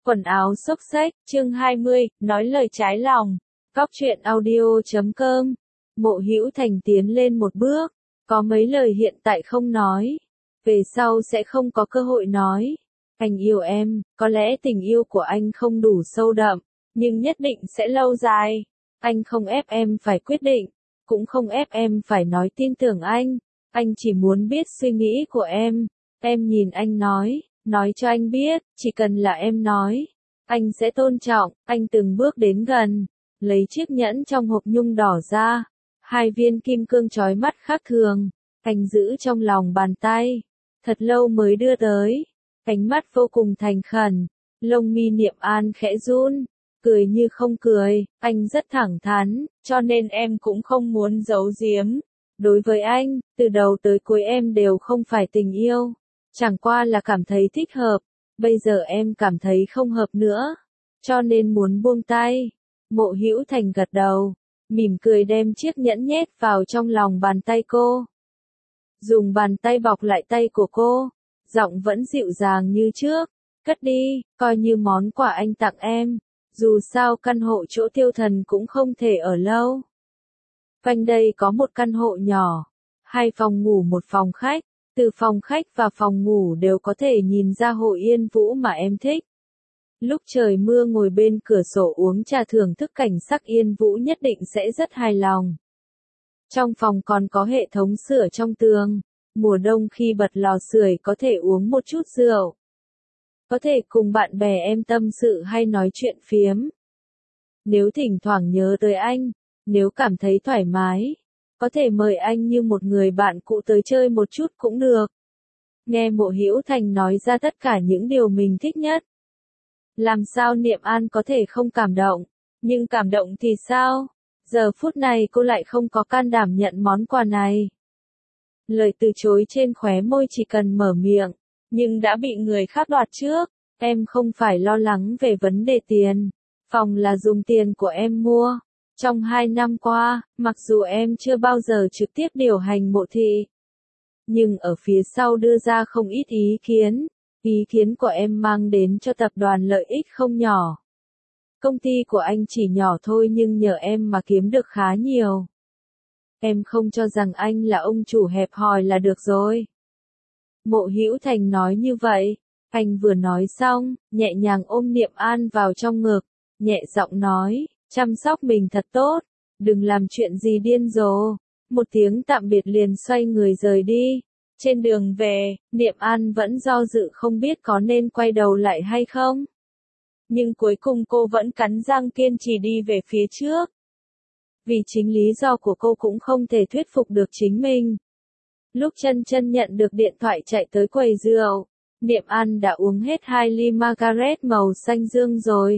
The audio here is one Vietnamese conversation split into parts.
Quần áo xốc xếch, chương 20, nói lời trái lòng. Góc truyện audio.com. Mộ Hữu Thành tiến lên một bước, có mấy lời hiện tại không nói, về sau sẽ không có cơ hội nói. Anh yêu em, có lẽ tình yêu của anh không đủ sâu đậm, nhưng nhất định sẽ lâu dài. Anh không ép em phải quyết định, cũng không ép em phải nói tin tưởng anh chỉ muốn biết suy nghĩ của em. Em nhìn anh nói cho anh biết, chỉ cần là em nói, anh sẽ tôn trọng. Anh từng bước đến gần, lấy chiếc nhẫn trong hộp nhung đỏ ra, 2 viên kim cương chói mắt khác thường, anh giữ trong lòng bàn tay, thật lâu mới đưa tới. Ánh mắt vô cùng thành khẩn, lông mi Niệm An khẽ run, cười như không cười. Anh rất thẳng thắn, cho nên em cũng không muốn giấu giếm. Đối với anh, từ đầu tới cuối em đều không phải tình yêu, chẳng qua là cảm thấy thích hợp. Bây giờ em cảm thấy không hợp nữa, cho nên muốn buông tay. Mộ Hữu Thành gật đầu, mỉm cười đem chiếc nhẫn nhét vào trong lòng bàn tay cô. Dùng bàn tay bọc lại tay của cô, giọng vẫn dịu dàng như trước. Cất đi, coi như món quà anh tặng em. Dù sao căn hộ chỗ Tiêu Thần cũng không thể ở lâu. Quanh đây có một căn hộ nhỏ, 2 phòng ngủ 1 phòng khách. Từ phòng khách và phòng ngủ đều có thể nhìn ra Hồ Yên Vũ mà em thích. Lúc trời mưa ngồi bên cửa sổ uống trà thưởng thức cảnh sắc Yên Vũ nhất định sẽ rất hài lòng. Trong phòng còn có hệ thống sưởi trong tường. Mùa đông khi bật lò sưởi có thể uống một chút rượu. Có thể cùng bạn bè em tâm sự hay nói chuyện phiếm. Nếu thỉnh thoảng nhớ tới anh, nếu cảm thấy thoải mái, có thể mời anh như một người bạn cũ tới chơi một chút cũng được. Nghe Mộ Hữu Thành nói ra tất cả những điều mình thích nhất. Làm sao Niệm An có thể không cảm động? Nhưng cảm động thì sao? Giờ phút này cô lại không có can đảm nhận món quà này. Lời từ chối trên khóe môi chỉ cần mở miệng, nhưng đã bị người khác đoạt trước. Em không phải lo lắng về vấn đề tiền. Phòng là dùng tiền của em mua. Trong 2 năm qua, mặc dù em chưa bao giờ trực tiếp điều hành Mộ thị, nhưng ở phía sau đưa ra không ít ý kiến. Ý kiến của em mang đến cho tập đoàn lợi ích không nhỏ. Công ty của anh chỉ nhỏ thôi nhưng nhờ em mà kiếm được khá nhiều. Em không cho rằng anh là ông chủ hẹp hòi là được rồi. Mộ Hữu Thành nói như vậy. Anh vừa nói xong, nhẹ nhàng ôm Niệm An vào trong ngực, nhẹ giọng nói, chăm sóc mình thật tốt, đừng làm chuyện gì điên rồ. Một tiếng tạm biệt liền xoay người rời đi. Trên đường về, Niệm An vẫn do dự không biết có nên quay đầu lại hay không. Nhưng cuối cùng cô vẫn cắn răng kiên trì đi về phía trước. Vì chính lý do của cô cũng không thể thuyết phục được chính mình. Lúc Chân Chân nhận được điện thoại chạy tới quầy rượu, Niệm An đã uống hết 2 ly Margaret màu xanh dương rồi.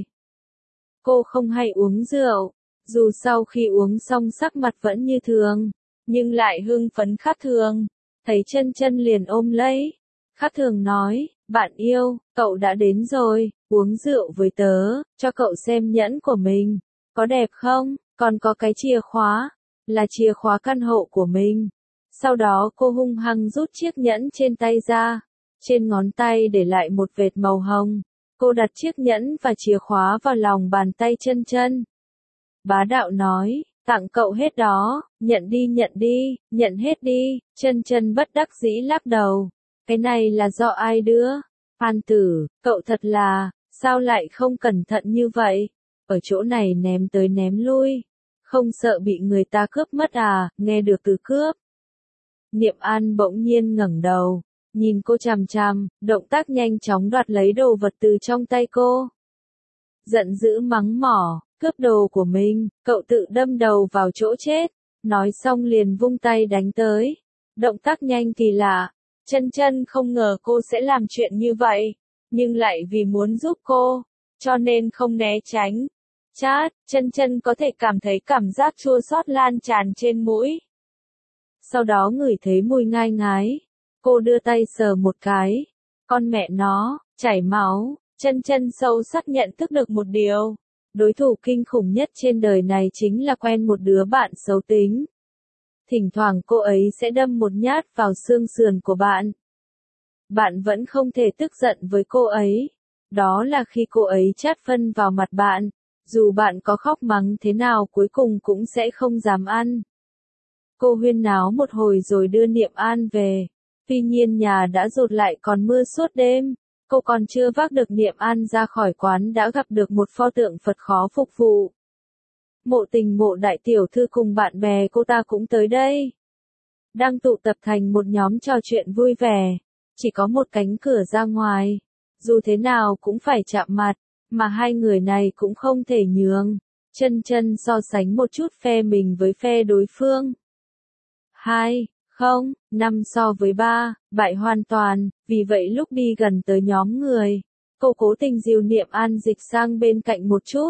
Cô không hay uống rượu, dù sau khi uống xong sắc mặt vẫn như thường, nhưng lại hưng phấn khác thường. Thấy Chân Chân liền ôm lấy. Khác thường nói, bạn yêu, cậu đã đến rồi, uống rượu với tớ, cho cậu xem nhẫn của mình. Có đẹp không? Còn có cái chìa khóa, là chìa khóa căn hộ của mình. Sau đó cô hung hăng rút chiếc nhẫn trên tay ra. Trên ngón tay để lại một vệt màu hồng. Cô đặt chiếc nhẫn và chìa khóa vào lòng bàn tay Chân Chân. Bá đạo nói, tặng cậu hết đó, nhận đi, nhận hết đi. Chân Chân bất đắc dĩ lắc đầu. Cái này là do ai đưa? An Tử, cậu thật là, sao lại không cẩn thận như vậy? Ở chỗ này ném tới ném lui. Không sợ bị người ta cướp mất à? Nghe được từ cướp. Niệm An bỗng nhiên ngẩng đầu, nhìn cô chằm chằm, động tác nhanh chóng đoạt lấy đồ vật từ trong tay cô. Giận dữ mắng mỏ, cướp đồ của mình, cậu tự đâm đầu vào chỗ chết. Nói xong liền vung tay đánh tới. Động tác nhanh kỳ lạ. Chân Chân không ngờ cô sẽ làm chuyện như vậy, nhưng lại vì muốn giúp cô, cho nên không né tránh. Chát, Chân Chân có thể cảm thấy cảm giác chua xót lan tràn trên mũi. Sau đó ngửi thấy mùi ngai ngái. Cô đưa tay sờ một cái. Con mẹ nó, chảy máu. Chân Chân sâu sắc nhận thức được một điều. Đối thủ kinh khủng nhất trên đời này chính là quen một đứa bạn xấu tính. Thỉnh thoảng cô ấy sẽ đâm một nhát vào xương sườn của bạn. Bạn vẫn không thể tức giận với cô ấy. Đó là khi cô ấy chát phân vào mặt bạn, dù bạn có khóc mắng thế nào cuối cùng cũng sẽ không dám ăn. Cô huyên náo một hồi rồi đưa Niệm An về. Tuy nhiên nhà đã dột lại còn mưa suốt đêm. Cô còn chưa vác được Niệm An ra khỏi quán đã gặp được một pho tượng Phật khó phục vụ. Mộ Tình Mộ đại tiểu thư cùng bạn bè cô ta cũng tới đây. Đang tụ tập thành một nhóm trò chuyện vui vẻ. Chỉ có một cánh cửa ra ngoài. Dù thế nào cũng phải chạm mặt, mà hai người này cũng không thể nhường. Chân chân so sánh một chút phe mình với phe đối phương. 5 so với 3, bại hoàn toàn, vì vậy lúc đi gần tới nhóm người, cô cố tình dìu Niệm An dịch sang bên cạnh một chút.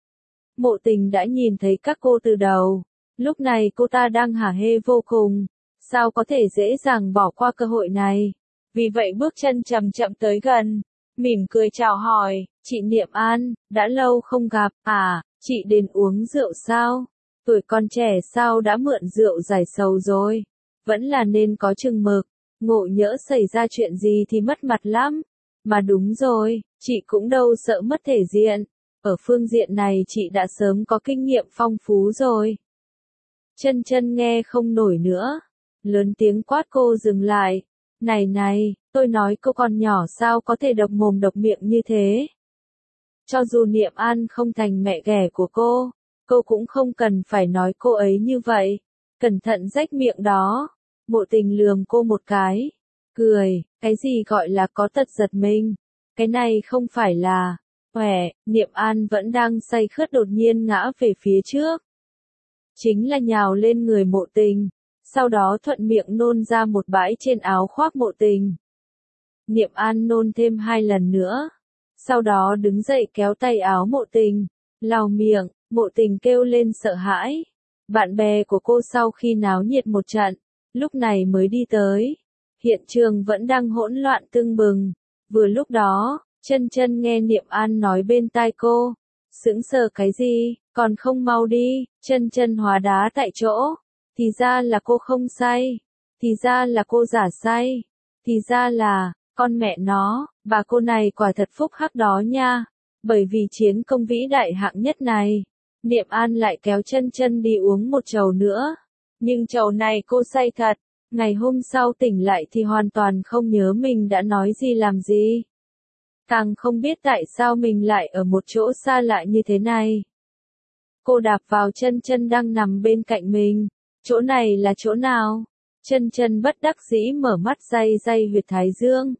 Mộ Tình đã nhìn thấy các cô từ đầu, lúc này cô ta đang hả hê vô cùng, sao có thể dễ dàng bỏ qua cơ hội này, vì vậy bước chân chậm chậm tới gần, mỉm cười chào hỏi, chị Niệm An, đã lâu không gặp, chị đến uống rượu sao? Tuổi còn trẻ sao đã mượn rượu giải sầu rồi? Vẫn là nên có chừng mực, ngộ nhỡ xảy ra chuyện gì thì mất mặt lắm. Mà đúng rồi, chị cũng đâu sợ mất thể diện. Ở phương diện này chị đã sớm có kinh nghiệm phong phú rồi. Chân chân nghe không nổi nữa. Lớn tiếng quát cô dừng lại. Này, tôi nói cô còn nhỏ sao có thể độc mồm độc miệng như thế? Cho dù Niệm An không thành mẹ ghẻ của cô cũng không cần phải nói cô ấy như vậy. Cẩn thận rách miệng đó. Mộ Tình lườm cô một cái. Cười, cái gì gọi là có tật giật mình? Cái này không phải là... Niệm An vẫn đang say khướt đột nhiên ngã về phía trước. Chính là nhào lên người Mộ Tình. Sau đó thuận miệng nôn ra một bãi trên áo khoác Mộ Tình. Niệm An nôn thêm 2 lần nữa. Sau đó đứng dậy kéo tay áo Mộ Tình. Lau miệng, Mộ Tình kêu lên sợ hãi. Bạn bè của cô sau khi náo nhiệt một trận, lúc này mới đi tới. Hiện trường vẫn đang hỗn loạn tưng bừng. Vừa lúc đó, chân chân nghe Niệm An nói bên tai cô. Sững sờ cái gì, còn không mau đi, chân chân hóa đá tại chỗ. Thì ra là cô không say. Thì ra là cô giả say. Thì ra là, con mẹ nó, bà cô này quả thật phúc hắc đó nha. Bởi vì chiến công vĩ đại hạng nhất này, Niệm An lại kéo chân chân đi uống một chầu nữa. Nhưng chầu này cô say thật. Ngày hôm sau tỉnh lại thì hoàn toàn không nhớ mình đã nói gì làm gì. Càng không biết tại sao mình lại ở một chỗ xa lạ như thế này. Cô đạp vào chân chân đang nằm bên cạnh mình. Chỗ này là chỗ nào? Chân chân bất đắc dĩ mở mắt day huyệt thái dương.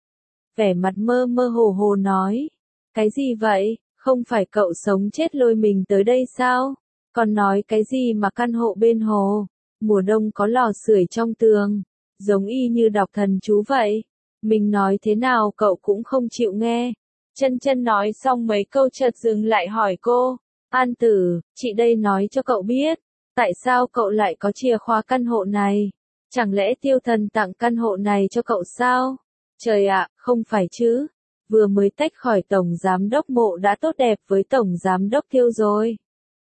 Vẻ mặt mơ mơ hồ hồ nói. Cái gì vậy? Không phải cậu sống chết lôi mình tới đây sao? Còn nói cái gì mà căn hộ bên hồ? Mùa đông có lò sưởi trong tường. Giống y như đọc thần chú vậy. Mình nói thế nào cậu cũng không chịu nghe. Chân chân nói xong mấy câu chợt dừng lại hỏi cô. An Tử, chị đây nói cho cậu biết. Tại sao cậu lại có chìa khóa căn hộ này? Chẳng lẽ Tiêu Thần tặng căn hộ này cho cậu sao? Trời ạ, không phải chứ. Vừa mới tách khỏi Tổng Giám đốc Mộ đã tốt đẹp với Tổng Giám đốc Tiêu rồi.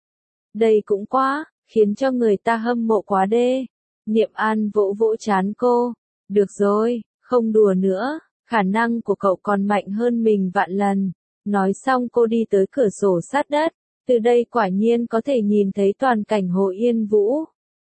Đây cũng quá, khiến cho người ta hâm mộ quá đê. Niệm An vỗ vỗ trán cô. Được rồi, không đùa nữa, khả năng của cậu còn mạnh hơn mình vạn lần. Nói xong cô đi tới cửa sổ sát đất. Từ đây quả nhiên có thể nhìn thấy toàn cảnh hồ Yên Vũ.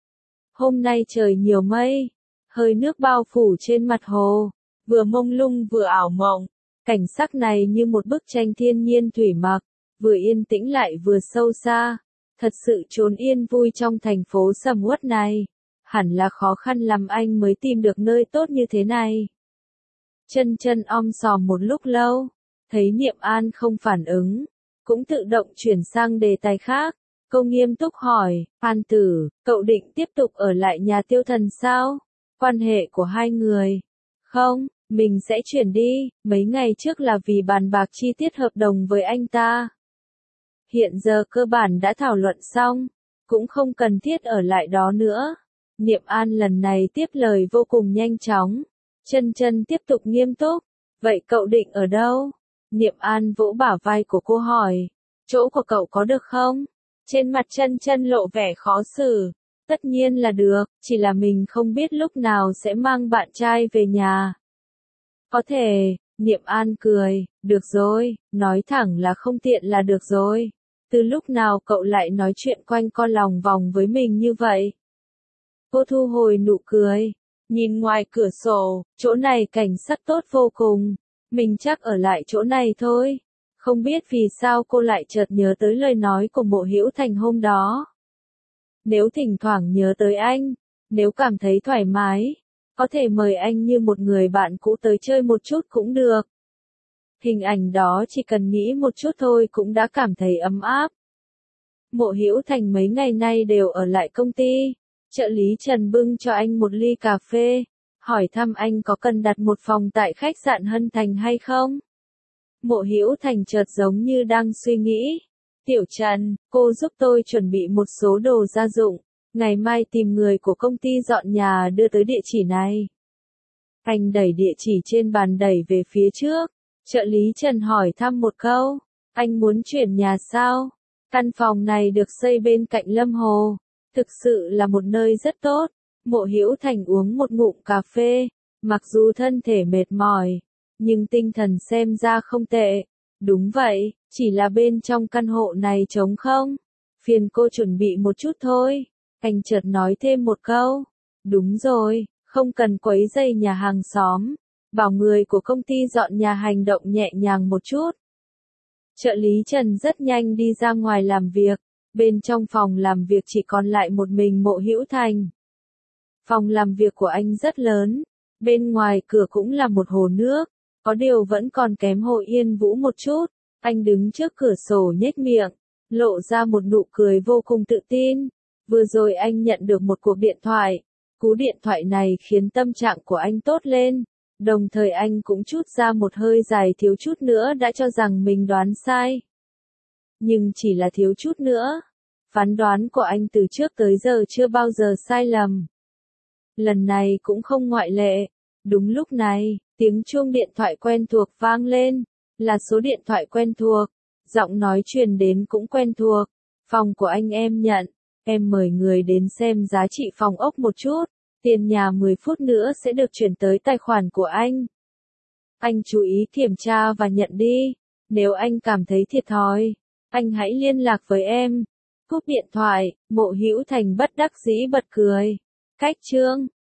Hôm nay trời nhiều mây, hơi nước bao phủ trên mặt hồ, vừa mông lung vừa ảo mộng. Cảnh sắc này như một bức tranh thiên nhiên thủy mặc, vừa yên tĩnh lại vừa sâu xa. Thật sự trốn yên vui trong thành phố sầm uất này. Hẳn là khó khăn lắm anh mới tìm được nơi tốt như thế này. Chân chân om sòm một lúc lâu, thấy Niệm An không phản ứng, cũng tự động chuyển sang đề tài khác. Cô nghiêm túc hỏi, An Tử, cậu định tiếp tục ở lại nhà Tiêu Thần sao? Quan hệ của hai người? Không, mình sẽ chuyển đi, mấy ngày trước là vì bàn bạc chi tiết hợp đồng với anh ta. Hiện giờ cơ bản đã thảo luận xong, cũng không cần thiết ở lại đó nữa. Niệm An lần này tiếp lời vô cùng nhanh chóng. Chân chân tiếp tục nghiêm túc, vậy cậu định ở đâu? Niệm An vỗ bả vai của cô hỏi, chỗ của cậu có được không? Trên mặt chân chân lộ vẻ khó xử. Tất nhiên là được, chỉ là mình không biết lúc nào sẽ mang bạn trai về nhà. Có thể, Niệm An cười, được rồi, nói thẳng là không tiện là được rồi. Từ lúc nào cậu lại nói chuyện quanh co lòng vòng với mình như vậy? Cô thu hồi nụ cười, nhìn ngoài cửa sổ, chỗ này cảnh sắc tốt vô cùng, mình chắc ở lại chỗ này thôi. Không biết vì sao cô lại chợt nhớ tới lời nói của Mộ Hữu Thành hôm đó. Nếu thỉnh thoảng nhớ tới anh, nếu cảm thấy thoải mái, có thể mời anh như một người bạn cũ tới chơi một chút cũng được. Hình ảnh đó chỉ cần nghĩ một chút thôi cũng đã cảm thấy ấm áp. Mộ Hữu Thành mấy ngày nay đều ở lại công ty. Trợ lý Trần bưng cho anh một ly cà phê, hỏi thăm anh có cần đặt một phòng tại khách sạn Hân Thành hay không. Mộ Hữu Thành chợt giống như đang suy nghĩ. Tiểu Trần, cô giúp tôi chuẩn bị một số đồ gia dụng, ngày mai tìm người của công ty dọn nhà đưa tới địa chỉ này. Anh đẩy địa chỉ trên bàn đẩy về phía trước. Trợ lý Trần hỏi thăm một câu, anh muốn chuyển nhà sao? Căn phòng này được xây bên cạnh Lâm Hồ. Thực sự là một nơi rất tốt. Mộ Hữu Thành uống một ngụm cà phê, mặc dù thân thể mệt mỏi, nhưng tinh thần xem ra không tệ. Đúng vậy, chỉ là bên trong căn hộ này trống không. Phiền cô chuẩn bị một chút thôi. Anh chợt nói thêm một câu. Đúng rồi, không cần quấy rầy nhà hàng xóm. Bảo người của công ty dọn nhà hành động nhẹ nhàng một chút. Trợ lý Trần rất nhanh đi ra ngoài làm việc. Bên trong phòng làm việc chỉ còn lại một mình Mộ Hữu Thành. Phòng làm việc của anh rất lớn. Bên ngoài cửa cũng là một hồ nước. Có điều vẫn còn kém Hồ Yên Vũ một chút. Anh đứng trước cửa sổ nhếch miệng, lộ ra một nụ cười vô cùng tự tin. Vừa rồi anh nhận được một cuộc điện thoại. Cú điện thoại này khiến tâm trạng của anh tốt lên. Đồng thời anh cũng trút ra một hơi dài, thiếu chút nữa đã cho rằng mình đoán sai. Nhưng chỉ là thiếu chút nữa. Phán đoán của anh từ trước tới giờ chưa bao giờ sai lầm. Lần này cũng không ngoại lệ. Đúng lúc này, tiếng chuông điện thoại quen thuộc vang lên. Là số điện thoại quen thuộc. Giọng nói truyền đến cũng quen thuộc. Phòng của anh em nhận. Em mời người đến xem giá trị phòng ốc một chút. Tiền nhà 10 phút nữa sẽ được chuyển tới tài khoản của anh. Anh chú ý kiểm tra và nhận đi. Nếu anh cảm thấy thiệt thòi, anh hãy liên lạc với em. Cúp điện thoại, Mộ Hữu Thành bất đắc dĩ bật cười. Cách chương